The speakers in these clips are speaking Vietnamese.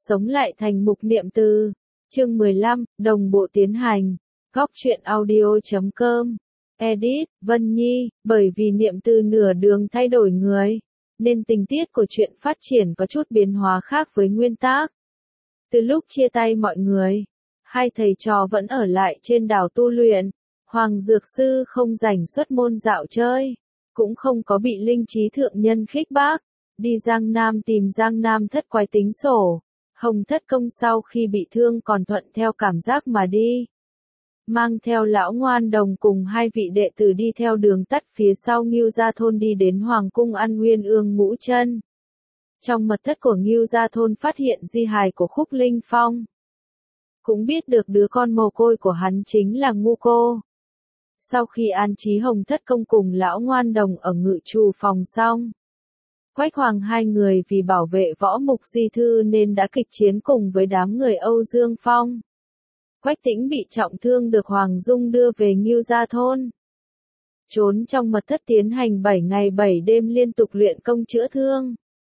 Sống lại thành mục niệm từ. Chương 15, đồng bộ tiến hành. Góc truyện audio.com. Edit, Vân Nhi, bởi vì niệm từ nửa đường thay đổi người, nên tình tiết của chuyện phát triển có chút biến hóa khác với nguyên tác. Từ lúc chia tay mọi người, hai thầy trò vẫn ở lại trên đảo tu luyện. Hoàng Dược Sư không rảnh xuất môn dạo chơi, cũng không có bị linh trí thượng nhân khích bác, đi Giang Nam tìm Giang Nam thất quái tính sổ. Hồng Thất Công sau khi bị thương còn thuận theo cảm giác mà đi. Mang theo lão Ngoan Đồng cùng hai vị đệ tử đi theo đường tắt phía sau Ngưu Gia Thôn đi đến Hoàng Cung ăn Nguyên Ương Ngũ Chân. Trong mật thất của Ngưu Gia Thôn phát hiện di hài của Khúc Linh Phong. Cũng biết được đứa con mồ côi của hắn chính là Ngu Cô. Sau khi an trí Hồng Thất Công cùng lão Ngoan Đồng ở ngự trù phòng xong, Quách Hoàng hai người vì bảo vệ võ mục di thư nên đã kịch chiến cùng với đám người Âu Dương Phong. Quách Tĩnh bị trọng thương được Hoàng Dung đưa về Ngưu Gia Thôn. Trốn trong mật thất tiến hành 7 ngày 7 đêm liên tục luyện công chữa thương.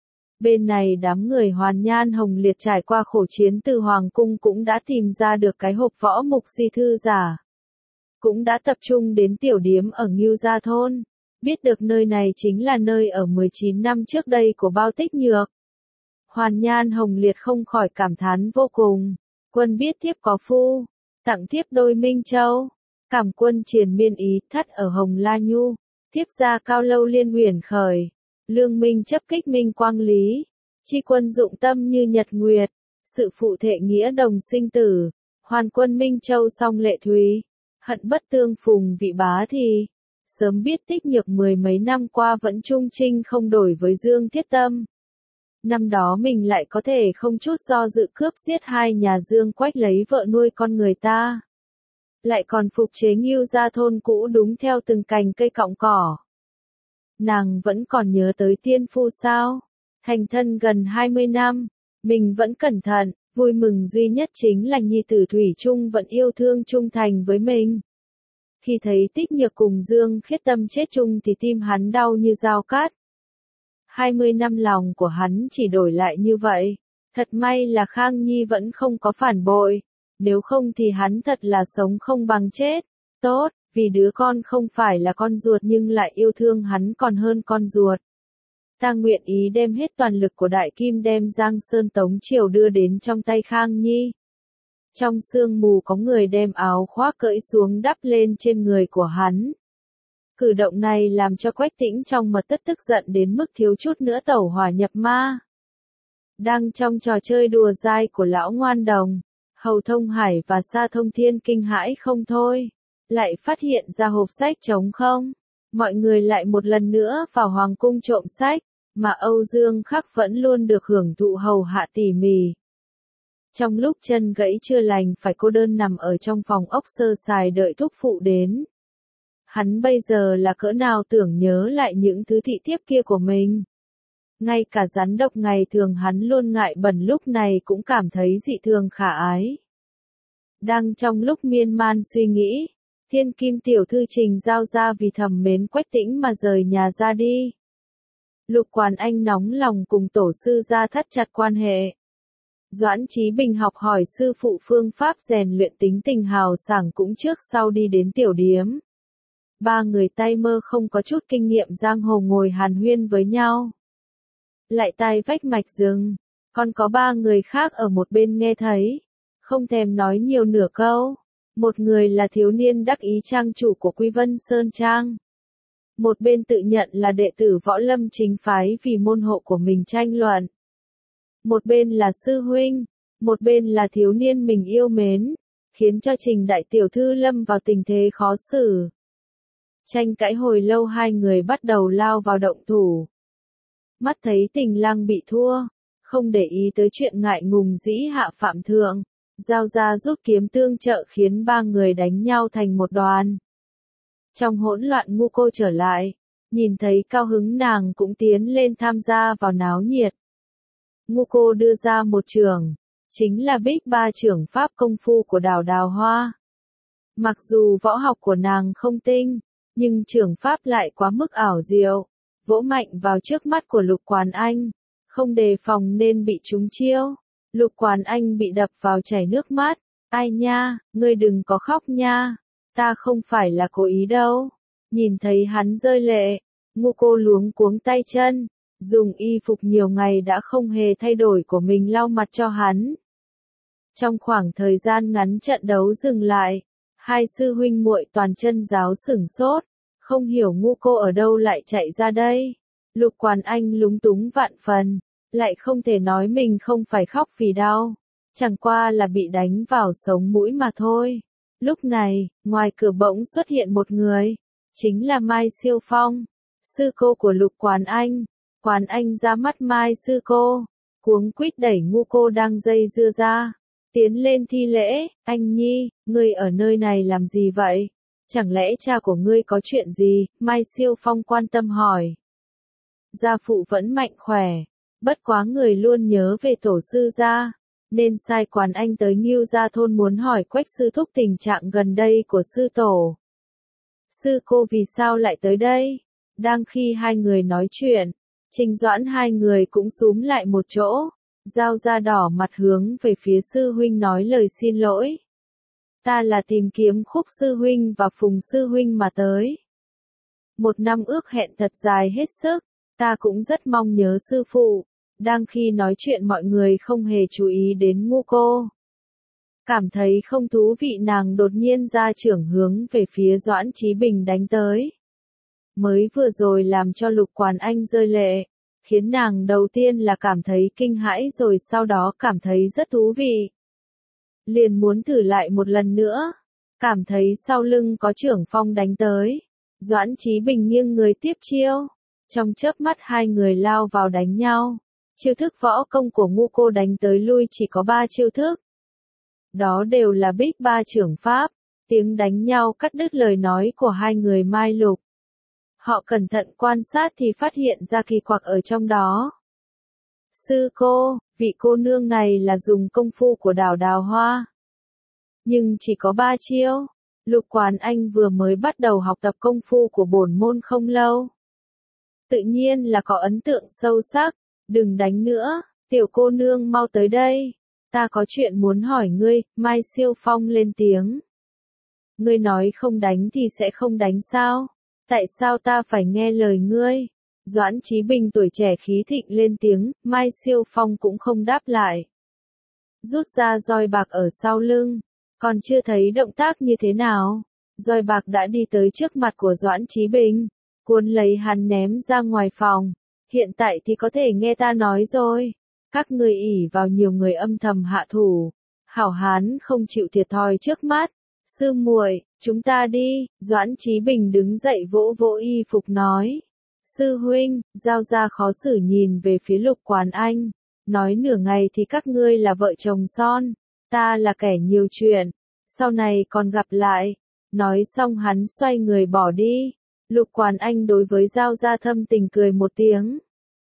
Bên này đám người Hoàn Nhan Hồng Liệt trải qua khổ chiến từ Hoàng Cung cũng đã tìm ra được cái hộp võ mục di thư giả. Cũng đã tập trung đến tiểu điếm ở Ngưu Gia Thôn. Biết được nơi này chính là nơi ở 19 năm trước đây của Bao Tích Nhược. Hoàn Nhan Hồng Liệt không khỏi cảm thán vô cùng. Quân biết thiếp có phu, tặng thiếp đôi Minh Châu. Cảm quân triền miên ý thắt ở Hồng La Nhu. Thiếp ra cao lâu liên huyền khởi. Lương minh chấp kích minh quang lý. Chi quân dụng tâm như nhật nguyệt. Sự phụ thệ nghĩa đồng sinh tử. Hoàn quân Minh Châu song lệ thúy. Hận bất tương phùng vị bá thì. Sớm biết Tích Nhược mười mấy năm qua vẫn trung trinh không đổi với Dương Thiết Tâm. Năm đó mình lại có thể không chút do dự cướp giết hai nhà Dương Quách lấy vợ nuôi con người ta. Lại còn phục chế Ngưu Gia Thôn cũ đúng theo từng cành cây cọng cỏ. Nàng vẫn còn nhớ tới tiên phu sao? Thành thân gần 20 năm, mình vẫn cẩn thận, vui mừng duy nhất chính là nhi tử Thủy Trung vẫn yêu thương trung thành với mình. Khi thấy Tích Nhược cùng Dương Khiết Tâm chết chung thì tim hắn đau như dao cát. 20 năm lòng của hắn chỉ đổi lại như vậy. Thật may là Khang Nhi vẫn không có phản bội. Nếu không thì hắn thật là sống không bằng chết. Tốt, vì đứa con không phải là con ruột nhưng lại yêu thương hắn còn hơn con ruột. Ta nguyện ý đem hết toàn lực của Đại Kim đem Giang Sơn Tống Triều đưa đến trong tay Khang Nhi. Trong sương mù có người đem áo khoác cởi xuống đắp lên trên người của hắn. Cử động này làm cho Quách Tĩnh trong mật thất tức giận đến mức thiếu chút nữa tẩu hỏa nhập ma. Đang trong trò chơi đùa dai của lão Ngoan Đồng, Hầu Thông Hải và Sa Thông Thiên kinh hãi không thôi. Lại phát hiện ra hộp sách trống không. Mọi người lại một lần nữa vào Hoàng Cung trộm sách, mà Âu Dương Khắc vẫn luôn được hưởng thụ hầu hạ tỉ mỉ. Trong lúc chân gãy chưa lành phải cô đơn nằm ở trong phòng ốc sơ sài đợi thúc phụ đến. Hắn bây giờ là cỡ nào tưởng nhớ lại những thứ thị thiếp kia của mình. Ngay cả rắn độc ngày thường hắn luôn ngại bẩn lúc này cũng cảm thấy dị thường khả ái. Đang trong lúc miên man suy nghĩ, Thiên Kim tiểu thư Trình Giao ra vì thầm mến Quách Tĩnh mà rời nhà ra đi. Lục Quản Anh nóng lòng cùng tổ sư gia thắt chặt quan hệ. Doãn Chí Bình học hỏi sư phụ phương pháp rèn luyện tính tình hào sảng cũng trước sau đi đến tiểu điếm. Ba người tay mơ không có chút kinh nghiệm giang hồ ngồi hàn huyên với nhau. Lại tai vách mạch rừng, còn có ba người khác ở một bên nghe thấy, không thèm nói nhiều nửa câu. Một người là thiếu niên đắc ý trang chủ của Quy Vân Sơn Trang. Một bên tự nhận là đệ tử võ lâm chính phái vì môn hộ của mình tranh luận. Một bên là sư huynh, một bên là thiếu niên mình yêu mến, khiến cho Trình đại tiểu thư lâm vào tình thế khó xử. Tranh cãi hồi lâu hai người bắt đầu lao vào động thủ. Mắt thấy Tình Lang bị thua, không để ý tới chuyện ngại ngùng dĩ hạ phạm thượng, Giao ra rút kiếm tương trợ khiến ba người đánh nhau thành một đoàn. Trong hỗn loạn Ngu Cô trở lại, nhìn thấy cao hứng nàng cũng tiến lên tham gia vào náo nhiệt. Ngu Cô đưa ra một trường, chính là Bích Ba trưởng pháp công phu của Đào Đào Hoa. Mặc dù võ học của nàng không tinh, nhưng trưởng pháp lại quá mức ảo diệu, vỗ mạnh vào trước mắt của Lục Quản Anh, không đề phòng nên bị trúng chiêu. Lục Quán Anh bị đập vào chảy nước mắt. Ai nha, ngươi đừng có khóc nha. Ta không phải là cố ý đâu. Nhìn thấy hắn rơi lệ, Ngô cô luống cuống tay chân, dùng y phục nhiều ngày đã không hề thay đổi của mình lau mặt cho hắn. Trong khoảng thời gian ngắn trận đấu dừng lại, hai sư huynh muội toàn chân giáo sửng sốt, không hiểu Ngô cô ở đâu lại chạy ra đây. Lục Quán Anh lúng túng vạn phần, lại không thể nói mình không phải khóc vì đau, chẳng qua là bị đánh vào sống mũi mà thôi. Lúc này, ngoài cửa bỗng xuất hiện một người, chính là Mai Siêu Phong, sư cô của Lục Quán Anh. Quán Anh ra mắt Mai sư cô, cuống quýt đẩy Ngô cô đang dây dưa ra, tiến lên thi lễ. Anh Nhi, ngươi ở nơi này làm gì vậy? Chẳng lẽ cha của ngươi có chuyện gì? Mai Siêu Phong quan tâm hỏi. Gia phụ vẫn mạnh khỏe, bất quá người luôn nhớ về tổ sư gia, nên sai Quán Anh tới Ngưu Gia thôn muốn hỏi Quách sư thúc tình trạng gần đây của sư tổ. Sư cô vì sao lại tới đây? Đang khi hai người nói chuyện, Trình Doãn hai người cũng xúm lại một chỗ, Giao Gia đỏ mặt hướng về phía sư huynh nói lời xin lỗi. Ta là tìm kiếm Khúc sư huynh và Phùng sư huynh mà tới. Một năm ước hẹn thật dài hết sức, ta cũng rất mong nhớ sư phụ. Đang khi nói chuyện mọi người không hề chú ý đến Ngô cô. Cảm thấy không thú vị nàng đột nhiên ra trưởng hướng về phía Doãn Chí Bình đánh tới. Mới vừa rồi làm cho Lục Quán Anh rơi lệ, khiến nàng đầu tiên là cảm thấy kinh hãi rồi sau đó cảm thấy rất thú vị. Liền muốn thử lại một lần nữa, cảm thấy sau lưng có trưởng phong đánh tới. Doãn Chí Bình nghiêng người tiếp chiêu, trong chớp mắt hai người lao vào đánh nhau. Chiêu thức võ công của Ngô cô đánh tới lui chỉ có 3 chiêu thức. Đó đều là Bích Ba trưởng pháp, tiếng đánh nhau cắt đứt lời nói của hai người Mai Lục. Họ cẩn thận quan sát thì phát hiện ra kỳ quặc ở trong đó. Sư cô, vị cô nương này là dùng công phu của Đào Đào Hoa. Nhưng chỉ có 3 chiêu. Lục Quán Anh vừa mới bắt đầu học tập công phu của bổn môn không lâu. Tự nhiên là có ấn tượng sâu sắc. Đừng đánh nữa, tiểu cô nương mau tới đây. Ta có chuyện muốn hỏi ngươi. Mai Siêu Phong lên tiếng. Ngươi nói không đánh thì sẽ không đánh sao? Tại sao ta phải nghe lời ngươi? Doãn Chí Bình tuổi trẻ khí thịnh lên tiếng. Mai Siêu Phong cũng không đáp lại. Rút ra roi bạc ở sau lưng. Còn chưa thấy động tác như thế nào, roi bạc đã đi tới trước mặt của Doãn Chí Bình, cuốn lấy hắn ném ra ngoài phòng. Hiện tại thì có thể nghe ta nói rồi. Các ngươi ỷ vào nhiều người âm thầm hạ thủ. Hảo hán không chịu thiệt thòi trước mắt. Sư muội, chúng ta đi. Doãn Chí Bình đứng dậy vỗ vỗ y phục nói. Sư huynh, Giao Gia khó xử nhìn về phía Lục Quán Anh. Nói nửa ngày thì các ngươi là vợ chồng son. Ta là kẻ nhiều chuyện. Sau này còn gặp lại. Nói xong hắn xoay người bỏ đi. Lục Quán Anh đối với Giao Gia thâm tình cười một tiếng.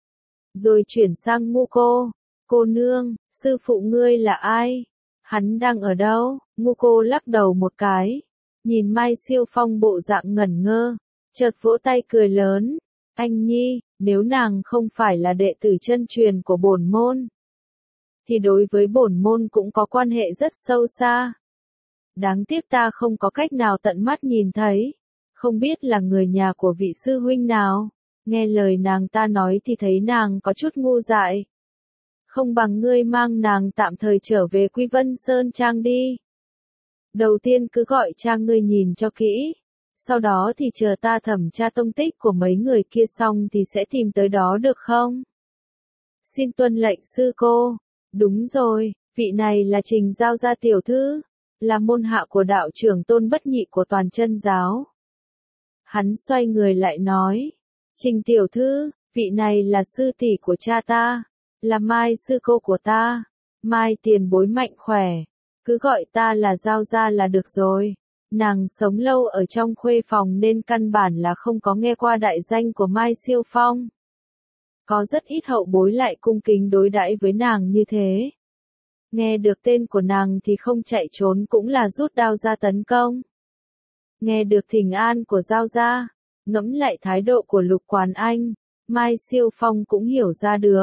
Rồi chuyển sang Ngô cô. Cô nương, sư phụ ngươi là ai? Hắn đang ở đâu? Ngô cô lắc đầu một cái. Nhìn Mai Siêu Phong bộ dạng ngẩn ngơ. Chợt vỗ tay cười lớn. Anh Nhi, nếu nàng không phải là đệ tử chân truyền của bổn môn, thì đối với bổn môn cũng có quan hệ rất sâu xa. Đáng tiếc ta không có cách nào tận mắt nhìn thấy. Không biết là người nhà của vị sư huynh nào. Nghe lời nàng ta nói thì thấy nàng có chút ngu dại. Không bằng ngươi mang nàng tạm thời trở về Quy Vân Sơn Trang đi. Đầu tiên cứ gọi cha ngươi nhìn cho kỹ. Sau đó thì chờ ta thẩm tra tông tích của mấy người kia xong thì sẽ tìm tới đó được không? Xin tuân lệnh sư cô. Đúng rồi, vị này là Trình Giao Gia tiểu thư, là môn hạ của đạo trưởng Tôn Bất Nhị của toàn chân giáo. Hắn xoay người lại nói, Trình tiểu thư, vị này là sư tỷ của cha ta, là Mai sư cô của ta, Mai tiền bối mạnh khỏe, cứ gọi ta là Giao Gia là được rồi. Nàng sống lâu ở trong khuê phòng nên căn bản là không có nghe qua đại danh của Mai Siêu Phong. Có rất ít hậu bối lại cung kính đối đãi với nàng như thế. Nghe được tên của nàng thì không chạy trốn cũng là rút đao ra tấn công. Nghe được thỉnh an của Giao Gia, ngẫm lại thái độ của Lục Quán Anh, Mai Siêu Phong cũng hiểu ra được.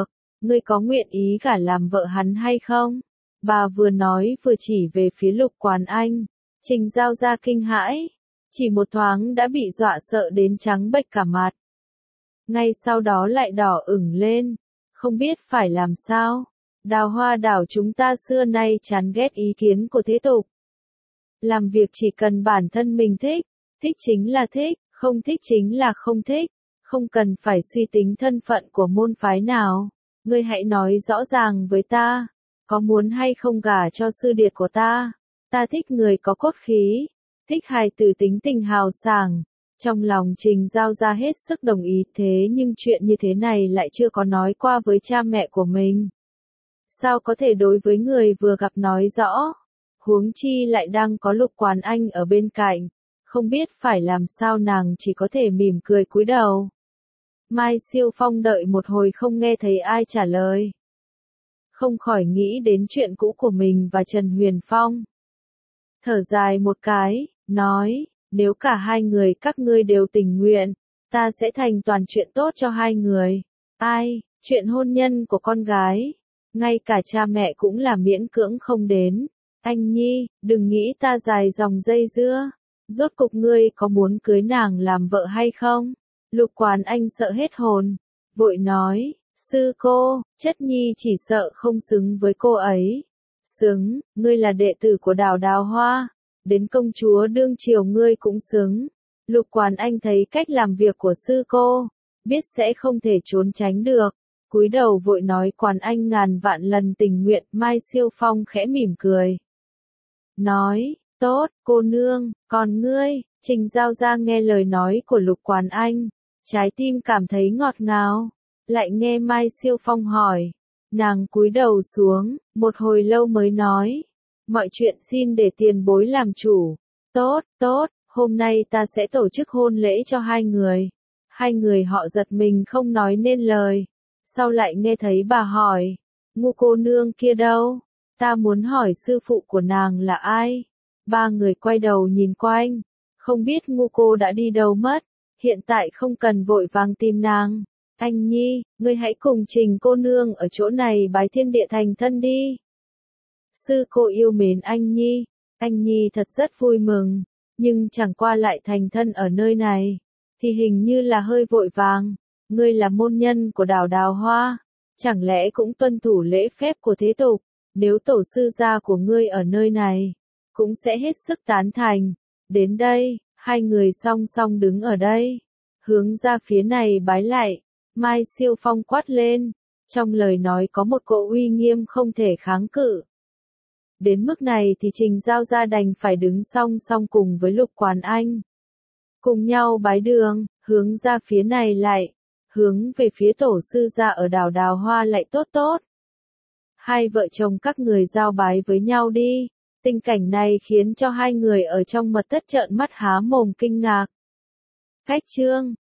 ngươi có nguyện ý gả làm vợ hắn hay không? Bà vừa nói vừa chỉ về phía Lục Quán Anh. Trình Giao Gia kinh hãi, chỉ một thoáng đã bị dọa sợ đến trắng bệch cả mặt. Ngay sau đó lại đỏ ửng lên, không biết phải làm sao. Đào Hoa đảo chúng ta xưa nay chán ghét ý kiến của thế tục. Làm việc chỉ cần bản thân mình thích, thích chính là thích, không thích chính là không thích, không cần phải suy tính thân phận của môn phái nào. Ngươi hãy nói rõ ràng với ta, có muốn hay không gả cho sư điệt của ta? Ta thích người có cốt khí, thích hài tử tính tình hào sảng. Trong lòng Trình Giao Gia hết sức đồng ý, thế nhưng chuyện như thế này lại chưa có nói qua với cha mẹ của mình. Sao có thể đối với người vừa gặp nói rõ? Huống chi lại đang có Lục Quán Anh ở bên cạnh, không biết phải làm sao, nàng chỉ có thể mỉm cười cúi đầu. Mai Siêu Phong đợi một hồi không nghe thấy ai trả lời. Không khỏi nghĩ đến chuyện cũ của mình và Trần Huyền Phong. Thở dài một cái, nói, nếu cả hai người các ngươi đều tình nguyện, ta sẽ thành toàn chuyện tốt cho hai người. Ai, chuyện hôn nhân của con gái, ngay cả cha mẹ cũng là miễn cưỡng không đến. Anh Nhi, đừng nghĩ ta dài dòng dây dưa. Rốt cục ngươi có muốn cưới nàng làm vợ hay không? Lục Quán Anh sợ hết hồn, vội nói, sư cô, chất nhi chỉ sợ không xứng với cô ấy. Xứng, ngươi là đệ tử của Đào Hoa, đến công chúa đương triều ngươi cũng xứng. Lục Quán Anh thấy cách làm việc của sư cô, biết sẽ không thể trốn tránh được. Cúi đầu vội nói, Quán Anh ngàn vạn lần tình nguyện. Mai Siêu Phong khẽ mỉm cười, nói, tốt, cô nương, còn ngươi? Trình Giao Gia nghe lời nói của Lục Quán Anh, trái tim cảm thấy ngọt ngào. Lại nghe Mai Siêu Phong hỏi, nàng cúi đầu xuống, một hồi lâu mới nói, mọi chuyện xin để tiền bối làm chủ. Tốt, tốt, hôm nay ta sẽ tổ chức hôn lễ cho hai người. Hai người họ giật mình không nói nên lời. Sau lại nghe thấy bà hỏi, Ngu cô nương kia đâu? Ta muốn hỏi sư phụ của nàng là ai? Ba người quay đầu nhìn quanh, không biết Ngu cô đã đi đâu mất, hiện tại không cần vội vàng tìm nàng. Anh Nhi, ngươi hãy cùng Trình cô nương ở chỗ này bái thiên địa thành thân đi. Sư cô yêu mến anh Nhi thật rất vui mừng, nhưng chẳng qua lại thành thân ở nơi này, thì hình như là hơi vội vàng. Ngươi là môn nhân của Đào Hoa, chẳng lẽ cũng tuân thủ lễ phép của thế tục? Nếu tổ sư gia của ngươi ở nơi này, cũng sẽ hết sức tán thành. Đến đây, hai người song song đứng ở đây, hướng ra phía này bái lại. Mai Siêu Phong quát lên, trong lời nói có một cỗ uy nghiêm không thể kháng cự. Đến mức này thì Trình Giao Gia đành phải đứng song song cùng với Lục Quán Anh, cùng nhau bái đường, hướng ra phía này lại, hướng về phía tổ sư gia ở Đào Hoa lại tốt tốt. Hai vợ chồng các người giao bái với nhau đi. Tình cảnh này khiến cho hai người ở trong mật thất trợn mắt há mồm kinh ngạc. Cách chương